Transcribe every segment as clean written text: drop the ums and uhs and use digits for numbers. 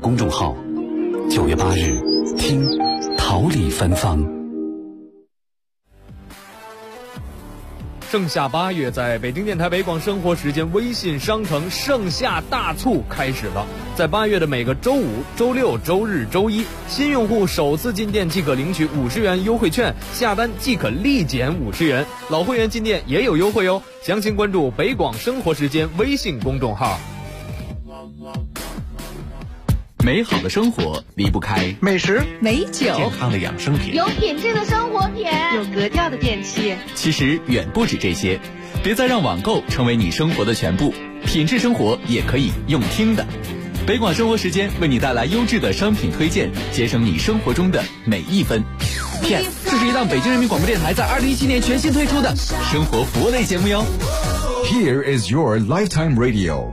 公众号。9月8日，听桃李芬芳。 盛夏8月，在北京电台北广生活时间微信商城盛夏大促开始了。在8月的每个周五、周六、周日、周一，新用户首次进店即可领取50元优惠券，下单即可立减50元。老会员进店也有优惠哦，详情关注北广生活时间微信公众号。 美好的生活离不开美食、 美酒、 健康的养生品， 有品质的生活品， 有格调的电器。 其实远不止这些，别再让网购成为你生活的全部，品质生活也可以用听的。北广生活时间为你带来优质的商品推荐，节省你生活中的每一分。PS， 这是一档北京人民广播电台在2017年全新推出的生活服务类节目哟。 Here is your lifetime radio。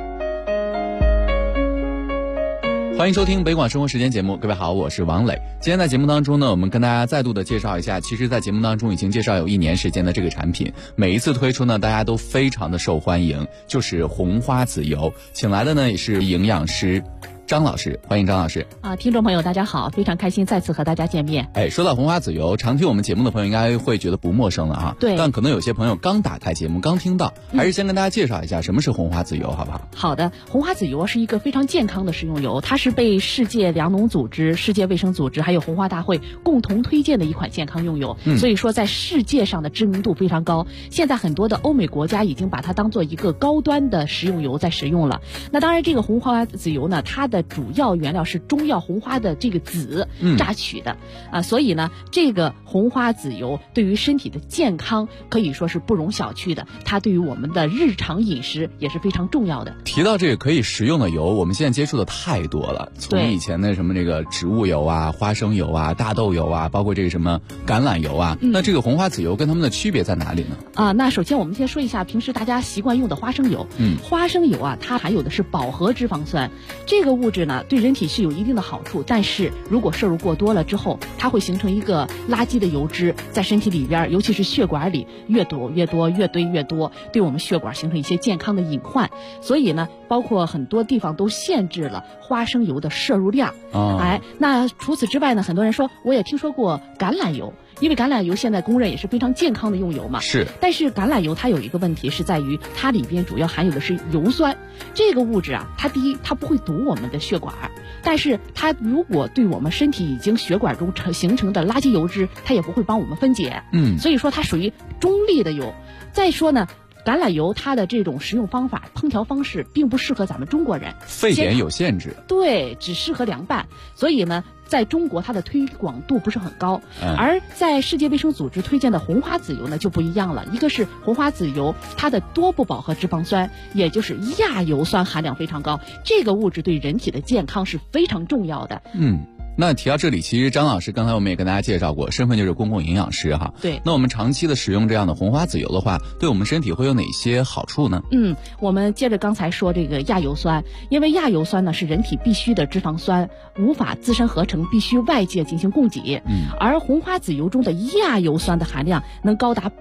欢迎收听北广生活时间节目，各位好，我是王磊。今天在节目当中呢，我们跟大家再度的介绍一下，其实在节目当中已经介绍有1年时间的这个产品，每一次推出呢，大家都非常的受欢迎，就是红花籽油。请来的呢也是营养师张老师，欢迎张老师。 听众朋友大家好，非常开心再次和大家见面。 说到红花籽油，常听我们节目的朋友应该会觉得不陌生了啊。 对。 但可能有些朋友刚打开节目刚听到，还是先跟大家介绍一下什么是红花籽油好不好？ 好的，红花籽油是一个非常健康的食用油，它是被世界粮农组织、世界卫生组织还有红花大会共同推荐的一款健康用油，所以说在世界上的知名度非常高。现在很多的欧美国家已经把它当做一个高端的食用油在使用了。那当然这个红花籽油呢，它的主要原料是中药红花的这个籽榨取的所以呢这个红花籽油对于身体的健康可以说是不容小觑的，它对于我们的日常饮食也是非常重要的。 提到这个可以食用的油，我们现在接触的太多了，从以前的什么这个植物油啊、花生油啊、大豆油啊，包括这个什么橄榄油啊，那这个红花籽油跟它们的区别在哪里呢？ 那首先我们先说一下平时大家习惯用的花生油。花生油啊，它含有的是饱和脂肪酸，这个物质呢对人体是有一定的好处，但是如果摄入过多了之后，它会形成一个垃圾的油脂，在身体里边，尤其是血管里越躲越多，越堆越多，对我们血管形成一些健康的隐患。所以呢，包括很多地方都限制了花生油的摄入量。那除此之外呢，很多人说我也听说过橄榄油，因为橄榄油现在公认也是非常健康的用油嘛。 是。 但是橄榄油它有一个问题是在于它里边主要含有的是油酸，这个物质啊，它第一它不会堵我们的血管，但是它如果对我们身体已经血管中形成的垃圾油脂，它也不会帮我们分解。所以说它属于中立的油。再说呢，橄榄油它的这种食用方法、烹调方式并不适合咱们中国人， 沸点有限制。 对，只适合凉拌。所以呢，在中国它的推广度不是很高。而在世界卫生组织推荐的红花籽油呢就不一样了，一个是红花籽油它的多不饱和脂肪酸，也就是亚油酸含量非常高，这个物质对人体的健康是非常重要的。 那提到这里，其实张老师刚才我们也跟大家介绍过，身份就是公共营养师哈。 对。 那我们长期的使用这样的红花籽油的话，对我们身体会有哪些好处呢？ 我们接着刚才说这个亚油酸，因为亚油酸呢是人体必需的脂肪酸，无法自身合成，必须外界进行供给。而红花籽油中的亚油酸的含量能高达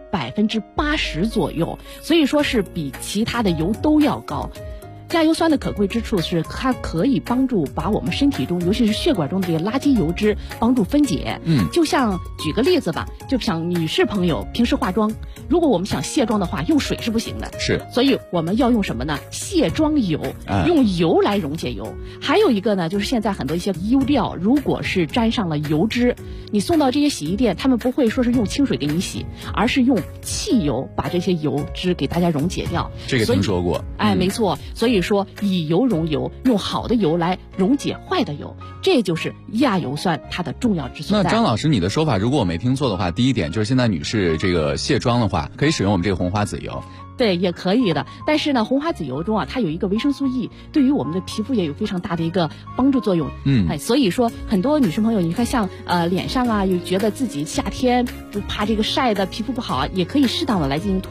80%左右，所以说是比其他的油都要高。亚油酸的可贵之处是它可以帮助把我们身体中尤其是血管中的这个垃圾油脂帮助分解。就像举个例子吧，就像女士朋友平时化妆，如果我们想卸妆的话，用水是不行的， 是， 所以我们要用什么呢？卸妆油，用油来溶解油。还有一个呢，就是现在很多一些衣料，如果是沾上了油脂，你送到这些洗衣店，他们不会说是用清水给你洗，而是用汽油把这些油脂给大家溶解掉。 这个听说过。 没错，所以说以油溶油，用好的油来溶解坏的油，这就是亚油酸它的重要之所在。 那张老师，你的说法如果我没听错的话，第一点就是现在女士这个卸妆的话，可以使用我们这个红花籽油。 对，也可以的。但是呢，红花籽油中啊，它有一个维生素 E， 对于我们的皮肤也有非常大的一个帮助作用。所以说很多女生朋友，你看像脸上啊，有觉得自己夏天就怕这个晒的皮肤不好啊，也可以适当的来进行涂抹。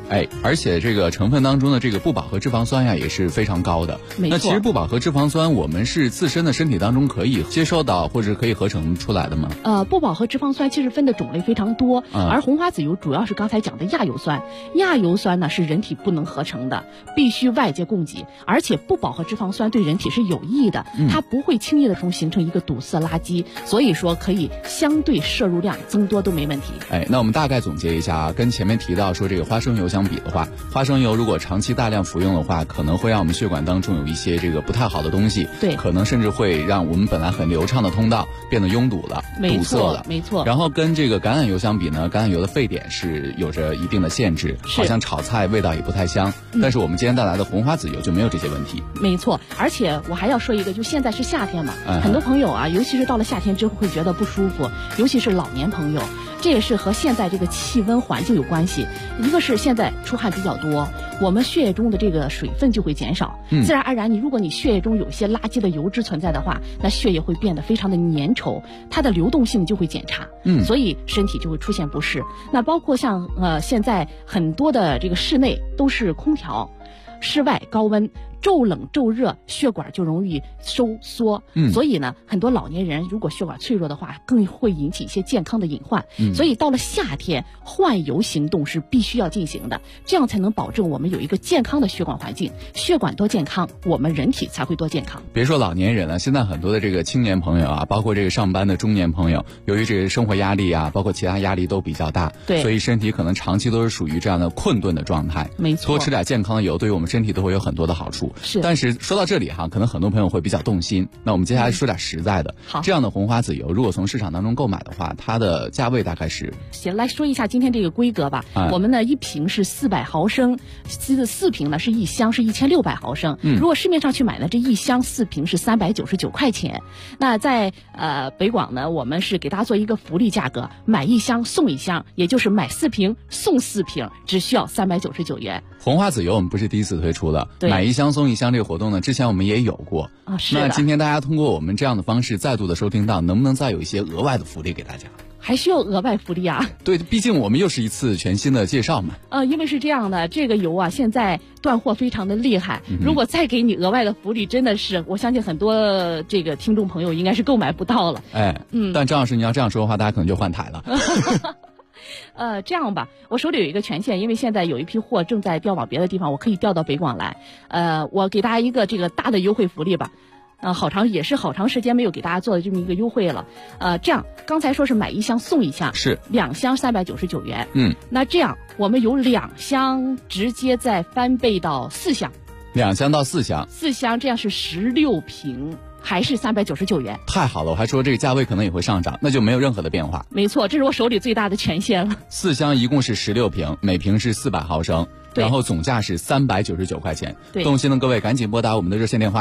而且这个成分当中的这个不饱和脂肪酸呀也是非常高的。 没错。 那其实不饱和脂肪酸我们是自身的身体当中可以接受到或者可以合成出来的吗？ 不饱和脂肪酸其实分的种类非常多，而红花籽油主要是刚才讲的亚油酸。亚油酸呢是人体不能合成的，必须外界供给，而且不饱和脂肪酸对人体是有益的，它不会轻易的形成一个堵塞垃圾，所以说可以相对摄入量增多都没问题。 那我们大概总结一下啊，跟前面提到说这个花生油相比的话，花生油如果长期大量服用的话，可能会让我们血管当中有一些这个不太好的东西， 对， 可能甚至会让我们本来很流畅的通道变得拥堵了，堵塞了， 没错。 然后跟这个橄榄油相比呢，橄榄油的沸点是有着一定的限制，好像炒菜味道也不太香，但是我们今天带来的红花籽油就没有这些问题。 没错，而且我还要说一个，就现在是夏天嘛，很多朋友啊，尤其是到了夏天之后会觉得不舒服，尤其是老年朋友，这也是和现在这个气温环境有关系。一个是现在出汗比较多，我们血液中的这个水分就会减少，自然而然如果你血液中有一些垃圾的油脂存在的话，那血液会变得非常的粘稠，它的流动性就会减差，所以身体就会出现不适。那包括像现在很多的这个室内都是空调，室外高温，骤冷骤热，血管就容易收缩，所以呢，很多老年人如果血管脆弱的话，更会引起一些健康的隐患。所以到了夏天，换油行动是必须要进行的，这样才能保证我们有一个健康的血管环境。血管多健康，我们人体才会多健康。 别说老年人了，现在很多的这个青年朋友啊，包括这个上班的中年朋友，由于这个生活压力啊，包括其他压力都比较大， 对， 所以身体可能长期都是属于这样的困顿的状态。 没错， 多吃点健康的油，对于我们身体都会有很多的好处。 是， 但是说到这里哈，可能很多朋友会比较动心。那我们接下来说点实在的。 好， 这样的红花籽油，如果从市场当中购买的话，它的价位大概是？ 行，来说一下今天这个规格吧。我们呢一瓶是400毫升，4瓶呢是一箱是1600毫升。如果市面上去买呢，这一箱4瓶是399块钱。那在北广呢，我们是给大家做一个福利价格，买一箱送一箱，也就是买4瓶送4瓶，只需要399元。 红花籽油我们不是第一次推出的，买一箱送一箱这个活动呢，之前我们也有过啊。是的。 那今天大家通过我们这样的方式再度的收听到，能不能再有一些额外的福利给大家？ 还需要额外福利啊？对， 毕竟我们又是一次全新的介绍嘛。 因为是这样的，这个油啊现在断货非常的厉害，如果再给你额外的福利，真的是我相信很多这个听众朋友应该是购买不到了。 但张老师你要这样说的话，大家可能就换台了。 这样吧，我手里有一个权限，因为现在有一批货正在调往别的地方，我可以调到北广来。我给大家一个这个大的优惠福利吧。好长时间没有给大家做的这么一个优惠了。这样刚才说是买一箱送一箱， 是 2箱399元。那这样我们有2箱直接再翻倍到4箱 ，2箱到4箱 ，4箱这样是16瓶。还是399元， 太好了！我还说这个价位可能也会上涨，那就没有任何的变化。 没错，这是我手里最大的权限了。 4箱一共是16瓶，每瓶是400毫升，然后总价是399块钱。动心的各位赶紧拨打我们的热线电话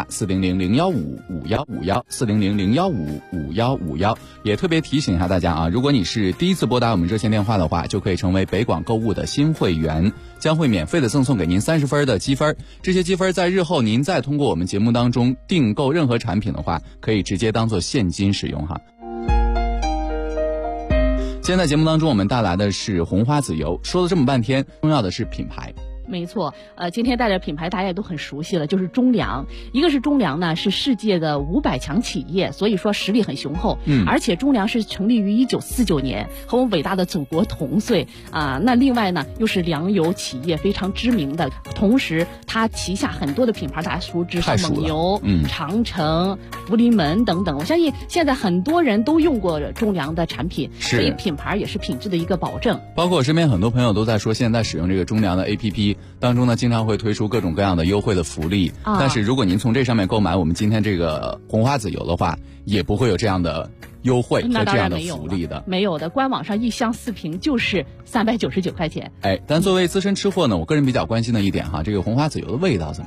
400-015-5151，400-015-5151。也特别提醒一下大家啊，如果你是第一次拨打我们热线电话的话，就可以成为北广购物的新会员，将会免费的赠送给您30分的积分。这些积分在日后您再通过我们节目当中订购任何产品的话，可以直接当做现金使用哈。今天在节目当中我们带来的是红花籽油，说了这么半天，重要的是品牌。 没错，今天带着品牌大家也都很熟悉了，就是中粮。一个是中粮呢是世界的500强企业，所以说实力很雄厚。而且中粮是成立于1949年，和我们伟大的祖国同岁啊。那另外呢又是粮油企业非常知名的，同时它旗下很多的品牌大家熟知，是蒙牛、长城、福临门等等。我相信现在很多人都用过中粮的产品，所以品牌也是品质的一个保证。 包括我身边很多朋友都在说，现在使用这个中粮的 APP。当中呢，经常会推出各种各样的优惠的福利，但是如果您从这上面购买我们今天这个红花籽油的话，也不会有这样的优惠和这样的福利的。 没有的，官网上一箱4瓶就是399块钱。 但作为资深吃货呢，我个人比较关心的一点哈，这个红花籽油的味道怎么样？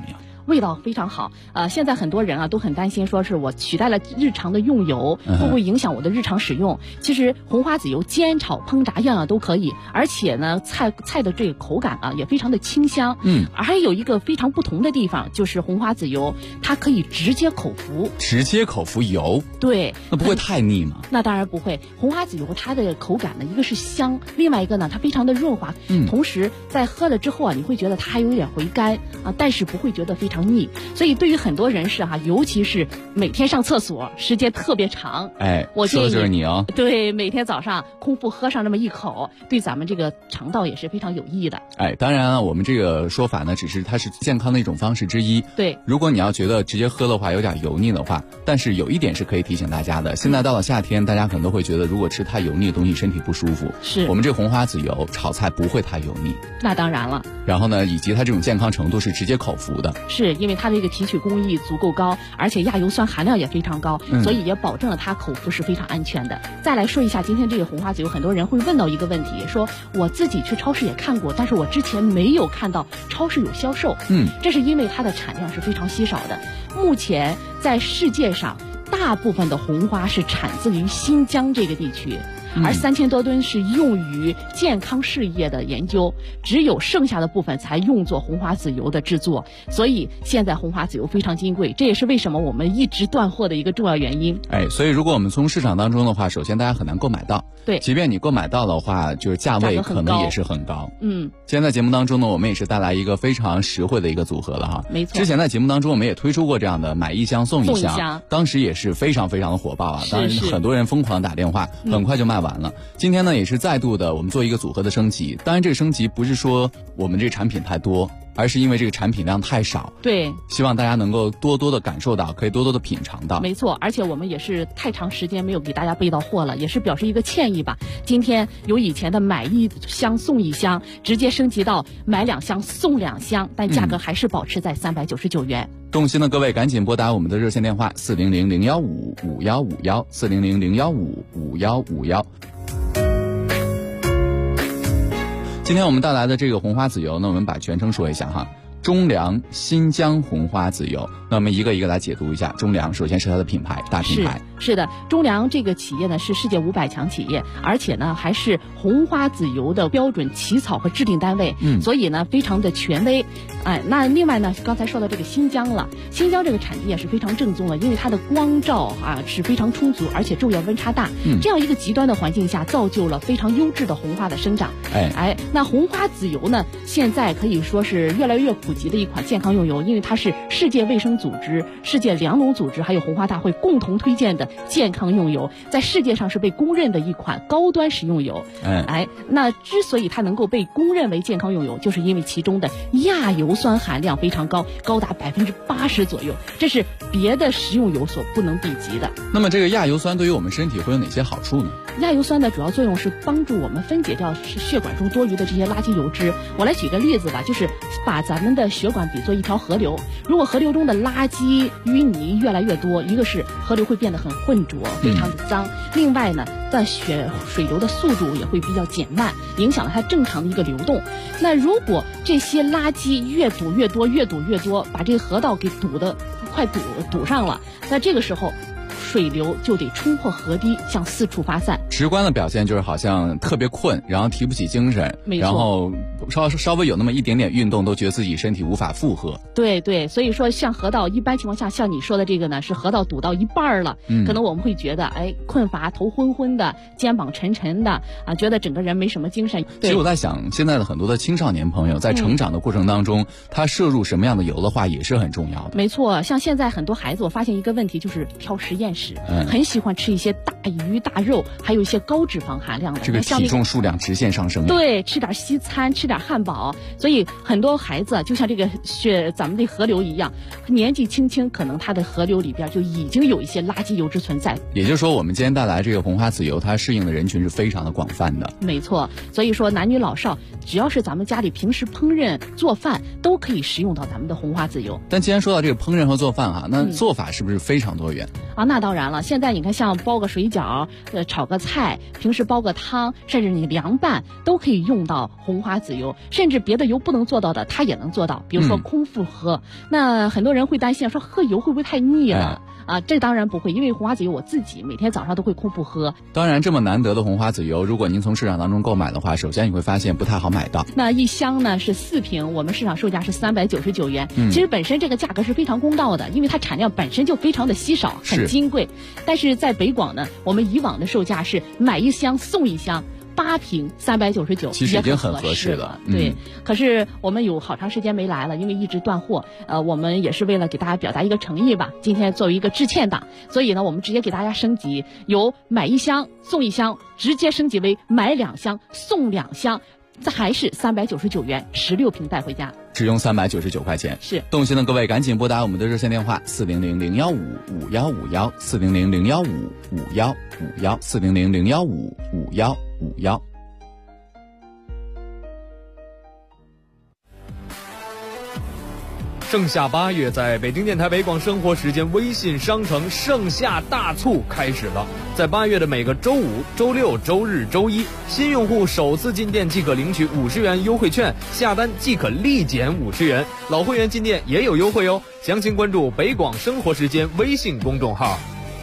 味道非常好。现在很多人啊都很担心，说是我取代了日常的用油，会不会影响我的日常使用？其实红花籽油煎炒烹炸样样都可以，而且呢菜的这个口感啊也非常的清香。还有一个非常不同的地方，就是红花籽油它可以直接口服。 直接口服油？对，那不会太腻吗？ 那当然不会。红花籽油它的口感呢，一个是香，另外一个呢它非常的润滑，同时在喝了之后啊，你会觉得它还有点回甘啊，但是不会觉得非常腻。所以对于很多人士哈，尤其是每天上厕所时间特别长，我建议说的就是你哦。 对，每天早上空腹喝上这么一口，对咱们这个肠道也是非常有益的。 当然啊，我们这个说法呢，只是它是健康的一种方式之一。 对， 如果你要觉得直接喝的话有点油腻的话，但是有一点是可以提醒大家的，现在到了夏天，大家可能都会觉得如果吃太油腻的东西身体不舒服。 是， 我们这红花籽油炒菜不会太油腻。 那当然了。 然后呢，以及它这种健康程度是直接口服的。 是因为它这个提取工艺足够高，而且亚油酸含量也非常高，所以也保证了它口服是非常安全的。再来说一下今天这个红花籽油，很多人会问到一个问题，说我自己去超市也看过，但是我之前没有看到超市有销售。这是因为它的产量是非常稀少的。目前在世界上大部分的红花是产自于新疆这个地区，而3000多吨是用于健康事业的研究，只有剩下的部分才用作红花籽油的制作，所以现在红花籽油非常金贵，这也是为什么我们一直断货的一个重要原因。 所以如果我们从市场当中的话，首先大家很难购买到。 对， 即便你购买到的话，就是价位可能也是很高。今天在节目当中呢，我们也是带来一个非常实惠的一个组合了哈。 没错。 之前在节目当中我们也推出过这样的买一箱送一箱，当时也是非常非常的火爆啊，当然很多人疯狂打电话，很快就卖完了。今天呢也是再度的我们做一个组合的升级，当然这个升级不是说我们这个产品太多，而是因为这个产品量太少。 对， 希望大家能够多多的感受到，可以多多的品尝到。 没错，而且我们也是太长时间没有给大家备到货了，也是表示一个歉意吧。今天由以前的买一箱送一箱，直接升级到买2箱送2箱，但价格还是保持在399元。 动心的各位赶紧拨打我们的热线电话400-015-5151，400-015-5151。今天我们带来的这个红花籽油呢，我们把全称说一下哈，中粮新疆红花籽油。那我们一个一个来解读一下。中粮首先是它的品牌，大品牌。 是的，中粮这个企业呢是世界500强企业，而且呢还是红花籽油的标准起草和制定单位，所以呢非常的权威。那另外呢，刚才说到这个新疆了，新疆这个产地也是非常正宗的，因为它的光照是非常充足，而且昼夜温差大，这样一个极端的环境下，造就了非常优质的红花的生长。那红花籽油呢，现在可以说是越来越普及的一款健康用油，因为它是世界卫生组织、世界粮农组织还有红花大会共同推荐的健康用油，在世界上是被公认的一款高端食用油。那之所以它能够被公认为健康用油，就是因为其中的亚油酸含量非常高，高达80%左右，这是别的食用油所不能比及的。 那么这个亚油酸对于我们身体会有哪些好处呢？ 亚油酸的主要作用是帮助我们分解掉血管中多余的这些垃圾油脂。我来举个例子吧，就是把咱们的血管比作一条河流，如果河流中的垃圾淤泥越来越多，一个是河流会变得很浑浊，非常的脏，另外呢水流的速度也会比较减慢，影响了它正常的一个流动。那如果这些垃圾越堵越多，把这个河道给快堵上了，那这个时候水流就得冲破河堤向四处发散。 直观的表现就是好像特别困，然后提不起精神，然后稍微有那么一点点运动都觉得自己身体无法负荷。 对，所以说像河道一般情况下，像你说的这个呢，是河道堵到一半了，可能我们会觉得困乏，头昏昏的，肩膀沉沉的觉得整个人没什么精神。 其实我在想，现在的很多的青少年朋友在成长的过程当中，他摄入什么样的油的话也是很重要的。 没错，像现在很多孩子，我发现一个问题就是挑实验室，很喜欢吃一些大鱼大肉，还有一些高脂肪含量的， 这个体重数量直线上升。 对，吃点西餐，吃点汉堡，所以很多孩子就像这个咱们的河流一样，年纪轻轻可能他的河流里边就已经有一些垃圾油脂存在。 也就是说，我们今天带来这个红花籽油，它适应的人群是非常的广泛的。 没错，所以说男女老少，只要是咱们家里平时烹饪做饭，都可以食用到咱们的红花籽油。 但既然说到这个烹饪和做饭那做法是不是非常多元？ 那当当然了，现在你看像包个水饺、炒个菜，平时煲个汤，甚至你凉拌都可以用到红花籽油，甚至别的油不能做到的，它也能做到。比如说空腹喝，那很多人会担心说喝油会不会太腻了？这当然不会，因为红花籽油我自己每天早上都会空腹喝。 当然，这么难得的红花籽油，如果您从市场当中购买的话，首先你会发现不太好买到。 那一箱呢是4瓶，我们市场售价是399元。其实本身这个价格是非常公道的，因为它产量本身就非常的稀少，很金贵。但是在北广呢，我们以往的售价是买一箱送一箱。8瓶399， 其实已经很合适了。 对，可是我们有好长时间没来了，因为一直断货。我们也是为了给大家表达一个诚意吧，今天作为一个致歉档，所以呢，我们直接给大家升级，由买一箱送一箱，直接升级为买2箱送2箱，这还是399元，16瓶带回家， 只用399块钱。 是， 动心的各位赶紧拨打我们的热线电话400-015-5151，400-015-5151，400-015-5151。 盛夏8月，在北京电台北广生活时间微信商城盛夏大促开始了。在8月的每个周5、周6、周日、周一，新用户首次进店即可领取50元优惠券，下单即可立减50元。老会员进店也有优惠哦，详情关注北广生活时间微信公众号。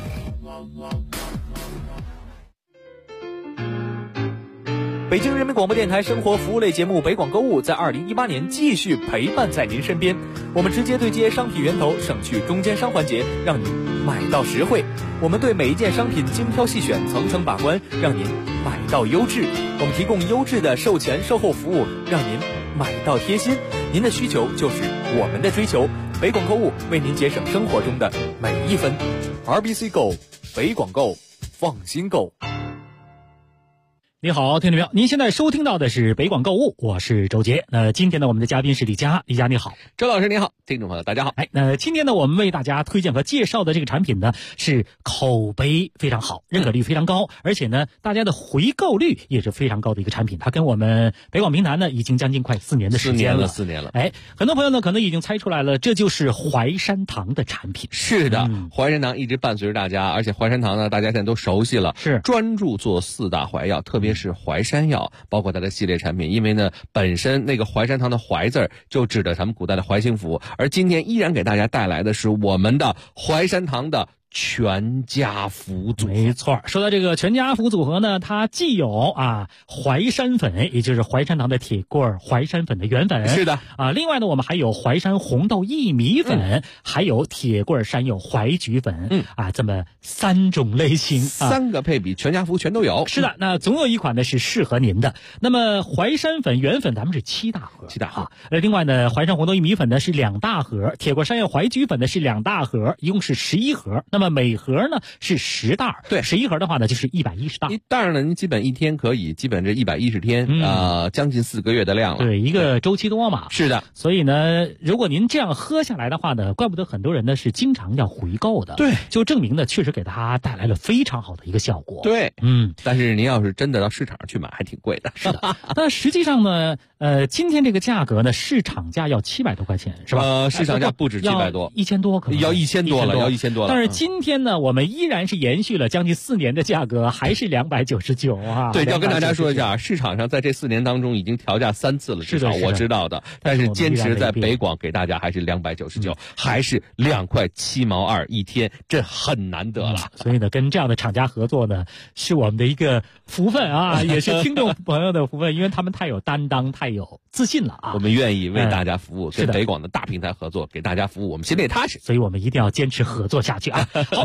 北京人民广播电台生活服务类节目北广购物在2018年继续陪伴在您身边。我们直接对接商品源头，省去中间商环节，让您买到实惠。我们对每一件商品精挑细选，层层把关，让您买到优质。我们提供优质的售前售后服务，让您买到贴心。您的需求就是我们的追求。北广购物为您节省生活中的每一分。RBC Go， 北广购，放心购。 你好，听众朋友，您现在收听到的是北广购物，我是周杰。今天呢，我们的嘉宾是李佳，李佳你好。 周老师你好，听众朋友大家好。 今天呢，我们为大家推荐和介绍的这个产品呢，是口碑非常好，认可率非常高，而且呢，大家的回购率也是非常高的一个产品。它跟我们北广平台呢，已经将近快4年的时间了。 4年了。 很多朋友呢，可能已经猜出来了，这就是淮山堂的产品。 是的，淮山堂一直伴随着大家，而且淮山堂呢，大家现在都熟悉了， 是专注做4大淮药，特别是淮山药，包括它的系列产品。因为呢，本身那个淮山堂的淮字就指的咱们古代的淮清府，而今天依然给大家带来的是我们的淮山堂的全家福组合。 没错，说到这个全家福组合呢，它既有淮山粉，也就是淮山堂的铁棍淮山粉的原粉， 是的另外呢，我们还有淮山红豆薏米粉，还有铁棍山药淮菊粉，这么3种类型 ，3个配比，全家福全都有。 是的，那总有一款呢是适合您的。那么淮山粉原粉咱们是7大盒 ，7大盒。 另外呢，淮山红豆薏米粉呢是2大盒，铁棍山药淮菊粉呢是2大盒，一共是11盒。那么每盒呢是10袋， 对 ，11盒的话呢就是110袋。 1袋呢，您基本一天可以，基本这110天，将近4个月的量了。 对，一个周期多嘛。 是的， 所以呢，如果您这样喝下来的话呢，怪不得很多人呢是经常要回购的。 对， 就证明呢，确实给他带来了非常好的一个效果。 对，但是您要是真的到市场上去买，还挺贵的。 是的，但实际上呢，今天这个价格呢，市场价要700多块钱，是吧？ 市场价不止700多 ，1000多可能要1000多了，要1000多了。 但是今天呢，我们依然是延续了将近4年的价格，还是299啊。 对，要跟大家说一下，市场上在这4年当中已经调价3次了，至少我知道的。但是坚持在北广给大家还是299，还是2块7毛2一天，这很难得了。 所以呢，跟这样的厂家合作呢，是我们的一个福分啊，也是听众朋友的福分，因为他们太有担当，太有自信了啊。 我们愿意为大家服务，跟北广的大平台合作，给大家服务，我们心里也踏实。 所以我们一定要坚持合作下去啊。好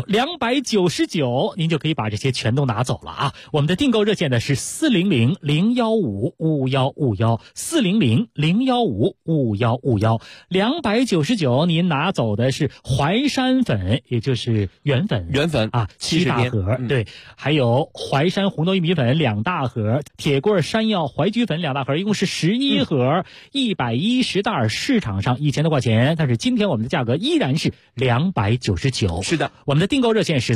，299您就可以把这些全都拿走了啊。我们的订购热线呢是400-015-5151，400-015-5151，299您拿走的是淮山粉，也就是原粉7大盒，对，还有淮山红豆薏米粉2大盒，铁棍山药淮菊粉2大盒，一共是11盒，110袋，市场上1000多块钱，但是今天我们的价格依然是299。 是的， 我们的订购热线是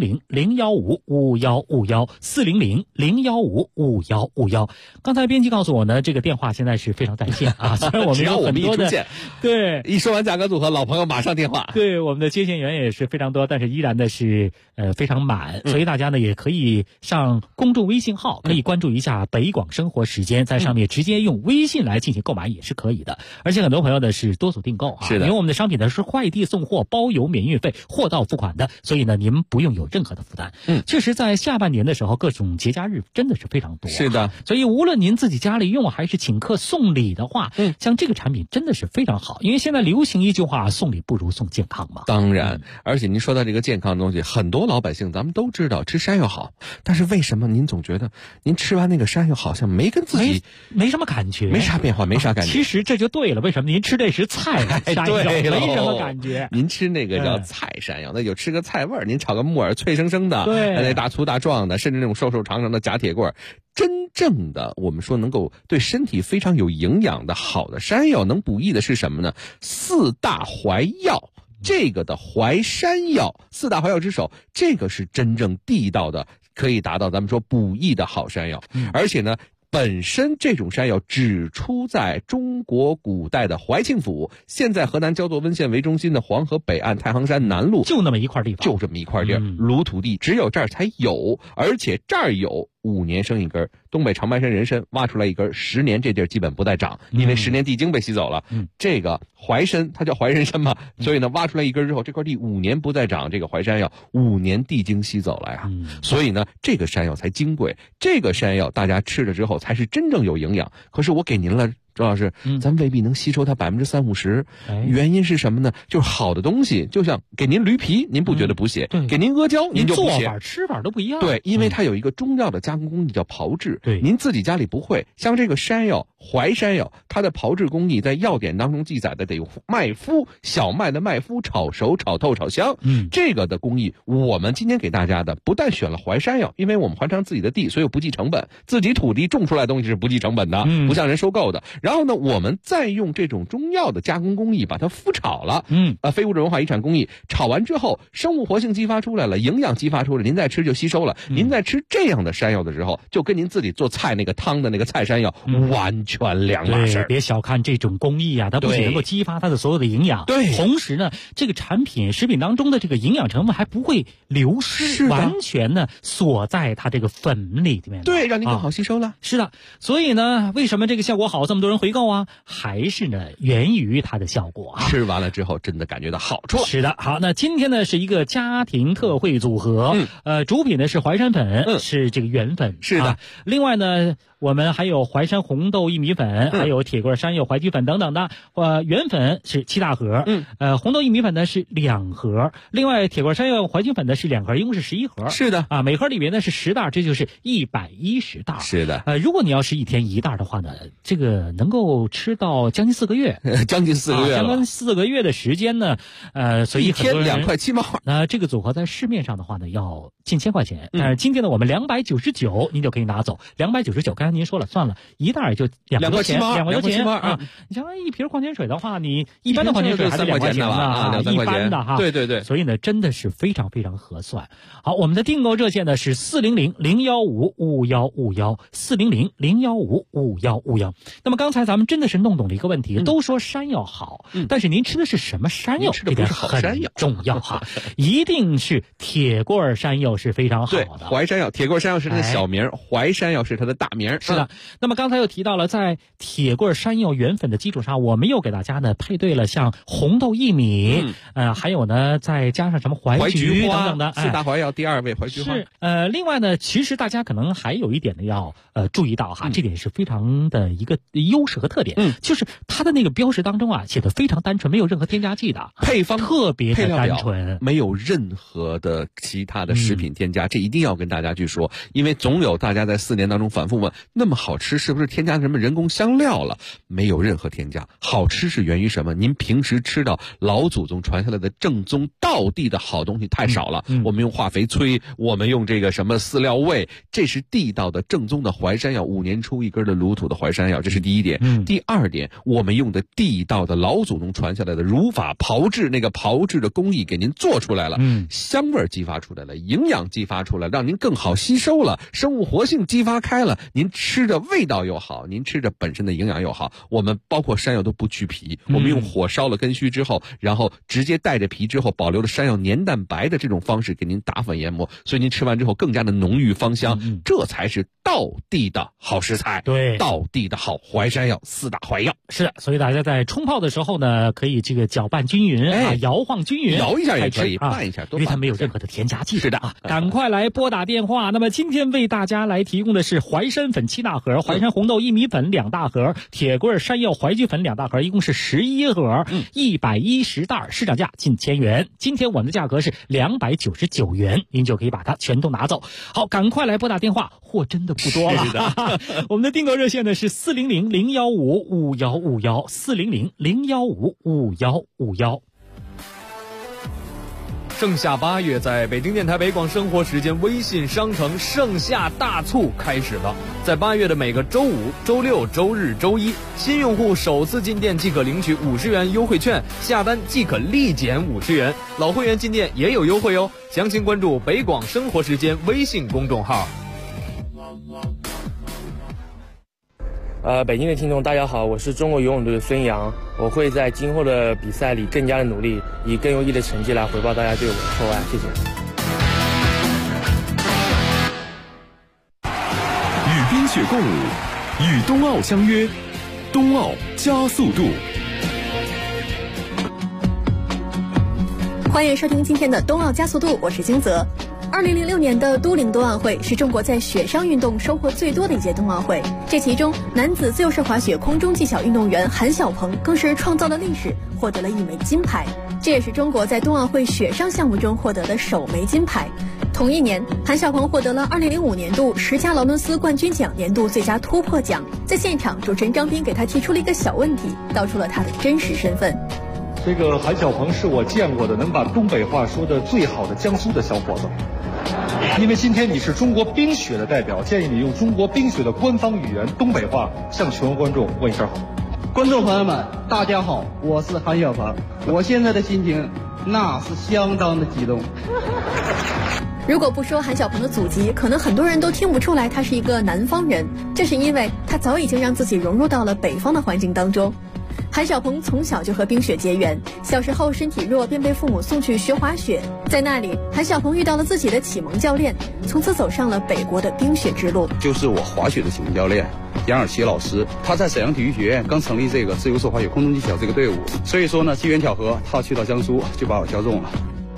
400-015-5151，400-015-5151。刚才编辑告诉我呢，这个电话现在是非常在线啊，虽然我们有很多的，对， 一说完价格组合，老朋友马上电话。 对，我们的接线员也是非常多，但是依然的是非常满，所以大家呢也可以上公众微信号，可以关注一下北广生活时间，在上面直接用微信来进行购买也是可以的。而且很多朋友呢是多组订购啊， 是的， 因为我们的商品呢是快递送货，包邮免运费，货到付款的，所以呢您不用有任何的负担。确实在下半年的时候，各种节假日真的是非常多。 是的， 所以无论您自己家里用还是请客送礼的话，像这个产品真的是非常好，因为现在流行一句话，送礼不如送健康嘛。 当然，而且您说到这个健康的东西，很多老百姓咱们都知道吃山药好，但是为什么您总觉得您吃完那个山药好像没跟自己没什么感觉， 没啥变化，没啥感觉？ 其实这就对了，为什么您吃的是菜山药，没什么感觉？ 您吃那个叫菜山药，那就吃个菜味儿，您炒个木耳脆生生的， 对， 那大粗大壮的，甚至那种瘦瘦长长的假铁棍儿。真正的我们说能够对身体非常有营养的好的山药，能补益的是什么呢？四大怀药。这个的淮山药，四大怀药之首，这个是真正地道的，可以达到咱们说补益的好山药。而且呢，本身这种山药只出在中国古代的怀庆府，现在河南焦作温县为中心的黄河北岸太行山南麓， 就那么一块地方， 就这么一块地儿，鲁土地，只有这儿才有，而且这儿有5年生一根，东北长白山人参挖出来一根，10年这地儿基本不再长，因为10年地精被吸走了。这个淮参它叫淮人参嘛，所以呢挖出来一根之后，这块地5年不再长，这个淮山药5年地精吸走了呀。所以呢这个山药才金贵，这个山药大家吃了之后才是真正有营养。可是我给您了，周老师，咱未必能吸收它30-50%，原因是什么呢？就是好的东西，就像给您驴皮，您不觉得补血？给您阿胶，您就补血。 做法吃法都不一样。 对，因为它有一个中药的加工工艺叫炮制。 对， 您自己家里不会。像这个山药，淮山药，它的炮制工艺在药典当中记载的得有麦麸，小麦的麦麸炒熟、炒透、炒香。这个的工艺，我们今天给大家的不但选了淮山药，因为我们淮山自己的地，所以不计成本，自己土地种出来的东西是不计成本的，不像人收购的。然后呢，我们再用这种中药的加工工艺把它麸炒了，非物质文化遗产工艺，炒完之后，生物活性激发出来了，营养激发出来，您再吃就吸收了。您在吃这样的山药的时候，就跟您自己做菜那个汤的那个菜山药完全两码事。 别小看这种工艺啊，它不仅能够激发它的所有的营养， 对， 同时呢，这个食品当中的这个营养成分还不会流失，完全呢锁在它这个粉里面， 对，让您更好吸收了。 是的，所以呢，为什么这个效果好，这么多人回购啊？还是呢源于它的效果啊。 吃完了之后真的感觉到好处。 是的，好，那今天呢是一个家庭特惠组合，主品呢是淮山粉，是这个原粉， 是的。 另外呢，我们还有淮山红豆薏米粉，还有铁棍山药淮菊粉等等的，原粉是7大盒，红豆薏米粉呢是2盒，另外铁棍山药淮菊粉呢是2盒，一共是11盒。 是的啊，每盒里面呢是10袋，这就是110袋。 是的， 如果你要是1天1袋的话呢，这个能够吃到将近4个月， 将近4个月了， 将近4个月的时间呢，所以 1天2块7毛。 这个组合在市面上的话呢要近1000块钱，但是今天呢我们299您就可以拿走，299。刚才您说了，算了，1袋也就2块钱，2块钱啊！你像一瓶矿泉水的话，你一般的矿泉水还得2块钱呢 ，2-3块钱， 一般的哈。 对对对， 所以呢，真的是非常非常合算。好，我们的订购热线呢是400-015-5151，400-015-5151。那么刚才咱们真的是弄懂了一个问题，都说山药好，但是您吃的是什么山药？ 吃的不是好山药， 重要哈，一定是铁棍山药是非常好的。 淮山药，铁棍山药是它的小名，淮山药是它的大名。 是的。那么刚才又提到了，在铁棍山药原粉的基础上，我们又给大家呢配对了像红豆薏米，还有呢再加上什么淮菊等等的 4大怀药第2位淮菊花。 是另外呢，其实大家可能还有一点呢要注意到哈，这点是非常的一个优势和特点，就是它的那个标识当中啊写的非常单纯，没有任何添加剂的， 配方特别的单纯， 没有任何的其他的食品添加，这一定要跟大家去说，因为总有大家在4年当中反复问，那么好吃是不是添加什么人人工香料了，没有任何添加。好吃是源于什么？您平时吃到老祖宗传下来的正宗道地的好东西太少了，我们用化肥催，我们用这个什么饲料喂，这是地道的正宗的淮山药，5年出一根的卤土的淮山药，这是第一点。第二点，我们用的地道的老祖宗传下来的如法炮制，那个炮制的工艺给您做出来了，香味激发出来了，营养激发出来，让您更好吸收了，生物活性激发开了，您吃着味道又好，您吃着本身的营养又好。我们包括山药都不去皮，我们用火烧了根须之后，然后直接带着皮之后保留了山药黏蛋白的这种方式给您打粉研磨，所以您吃完之后更加的浓郁芳香，这才是道地的好食材， 对， 道地的好淮山药，4大淮药。 是的，所以大家在冲泡的时候呢，可以这个搅拌均匀摇晃均匀， 摇一下也可以，拌一下， 因为它没有任何的添加剂。 是的啊， 赶快来拨打电话。那么今天为大家来提供的是淮山粉7大盒，淮山红豆薏米粉2大盒，铁棍山药淮菊粉2大盒，一共是11盒，110袋，市场价近1000元。今天我们的价格是299元，您就可以把它全都拿走。好，赶快来拨打电话，货真的不多了。我们的订购热线呢是400-015-5151，400-015-5151。 盛夏8月，在北京电台北广生活时间微信商城盛夏大促开始了。在8月的每个周五、周六、周日、周一，新用户首次进店即可领取50元优惠券，下单即可立减50元。老会员进店也有优惠哦。详情关注北广生活时间微信公众号。 北京的听众大家好，我是中国游泳队的孙杨，我会在今后的比赛里更加的努力，以更优异的成绩来回报大家对我的厚爱，谢谢。 与冰雪共舞，与冬奥相约，冬奥加速度。 欢迎收听今天的冬奥加速度，我是金泽。2006年的都灵冬奥会是中国在雪上运动收获最多的一届冬奥会，这其中男子自由式滑雪空中技巧运动员韩晓鹏更是创造了历史，获得了1枚金牌，这也是中国在冬奥会雪上项目中获得的首枚金牌。同一年，韩晓鹏获得了2005年度10佳劳伦斯冠军奖年度最佳突破奖。在现场，主持人张斌给他提出了一个小问题，道出了他的真实身份。 这个韩晓鹏是我见过的能把东北话说得最好的江苏的小伙子。因为今天你是中国冰雪的代表，建议你用中国冰雪的官方语言东北话向全国观众问一声好。 观众朋友们，大家好，我是韩晓鹏，我现在的心情那是相当的激动。 如果不说韩晓鹏的祖籍，可能很多人都听不出来他是一个南方人，这是因为他早已经让自己融入到了北方的环境当中。韩晓鹏从小就和冰雪结缘，小时候身体弱，便被父母送去学滑雪。在那里，韩晓鹏遇到了自己的启蒙教练，从此走上了北国的冰雪之路。 就是我滑雪的启蒙教练杨尔奇老师，他在沈阳体育学院刚成立这个自由式滑雪空中技巧这个队伍，所以说呢，机缘巧合，他去到江苏就把我挑中了。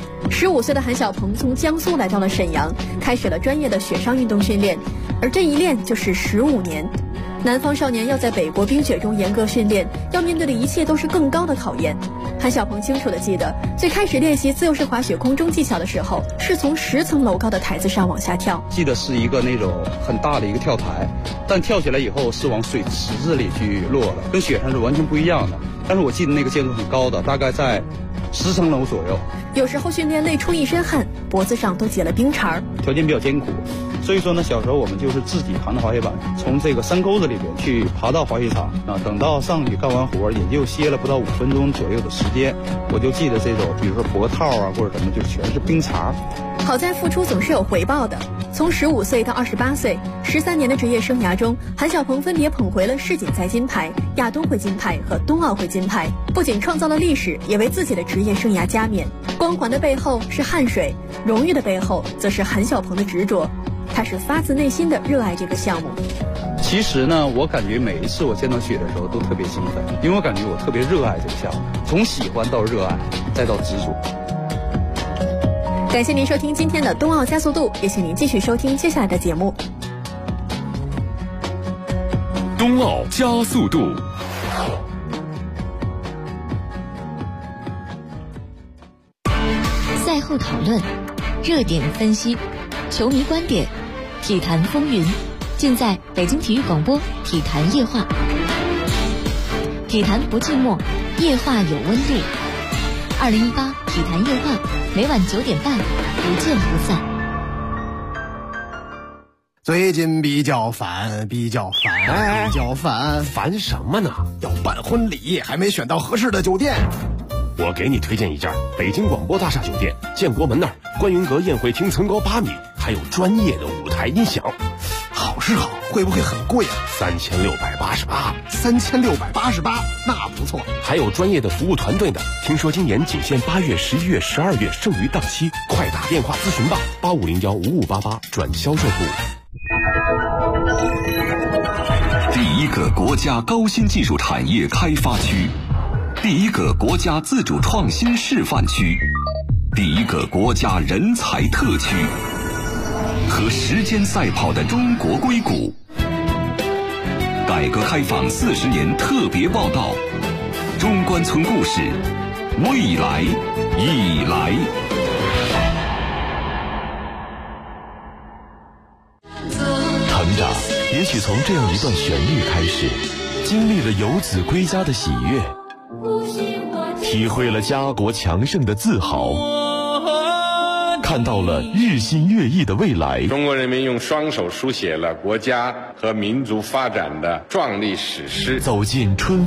15岁的韩晓鹏从江苏来到了沈阳，开始了专业的雪上运动训练，而这一练就是15年。南方少年要在北国冰雪中严格训练，要面对的一切都是更高的考验。韩晓鹏清楚地记得，最开始练习自由式滑雪空中技巧的时候，是从10层楼高的台子上往下跳。 记得是一个那种很大的一个跳台，但跳起来以后是往水池子里去落的，跟雪上是完全不一样的。但是我记得那个建筑很高的，大概在10层楼左右。 有时候训练累出一身汗，脖子上都结了冰碴。 条件比较艰苦，所以说呢，小时候我们就是自己扛着滑雪板，从这个山沟子里边去爬到滑雪场啊。等到上去干完活，也就歇了不到5分钟左右的时间。我就记得这种，比如说脖套啊或者什么，就全是冰碴。 好在付出总是有回报的。从15岁到28岁，13年的职业生涯中，韩晓鹏分别捧回了世锦赛金牌、亚冬会金牌和冬奥会金牌，不仅创造了历史，也为自己的职业生涯加冕。光环的背后是汗水，荣誉的背后则是韩晓鹏的执着。他是发自内心的热爱这个项目。 其实呢，我感觉每一次我见到雪的时候都特别兴奋，因为我感觉我特别热爱这个项目，从喜欢到热爱，再到执着。 感谢您收听今天的冬奥加速度，也请您继续收听接下来的节目。 冬奥加速度。 赛后讨论，热点分析，球迷观点，体坛风云， 尽在北京体育广播体坛夜话。体坛不寂寞，夜话有温度。2018体坛夜话，每晚9点半，不见不散。 最近比较烦， 烦什么呢？ 要办婚礼，还没选到合适的酒店。 我给你推荐一家北京广播大厦酒店，建国门那儿，观云阁宴会厅层高8米，还有专业的舞台音响。 好是好，会不会很贵啊？3688，那不错。 还有专业的服务团队呢。听说今年仅限8月、11月、12月，剩余档期，快打电话咨询吧，85015588转销售部。 第一个国家高新技术产业开发区，第一个国家自主创新示范区，第一个国家人才特区，和时间赛跑的中国硅谷。改革开放40年特别报道，中关村故事，未来已来。 成长也许从这样一段旋律开始，经历了游子归家的喜悦，体会了家国强盛的自豪，看到了日新月异的未来。 中国人民用双手书写了国家和民族发展的壮丽史诗。 走进春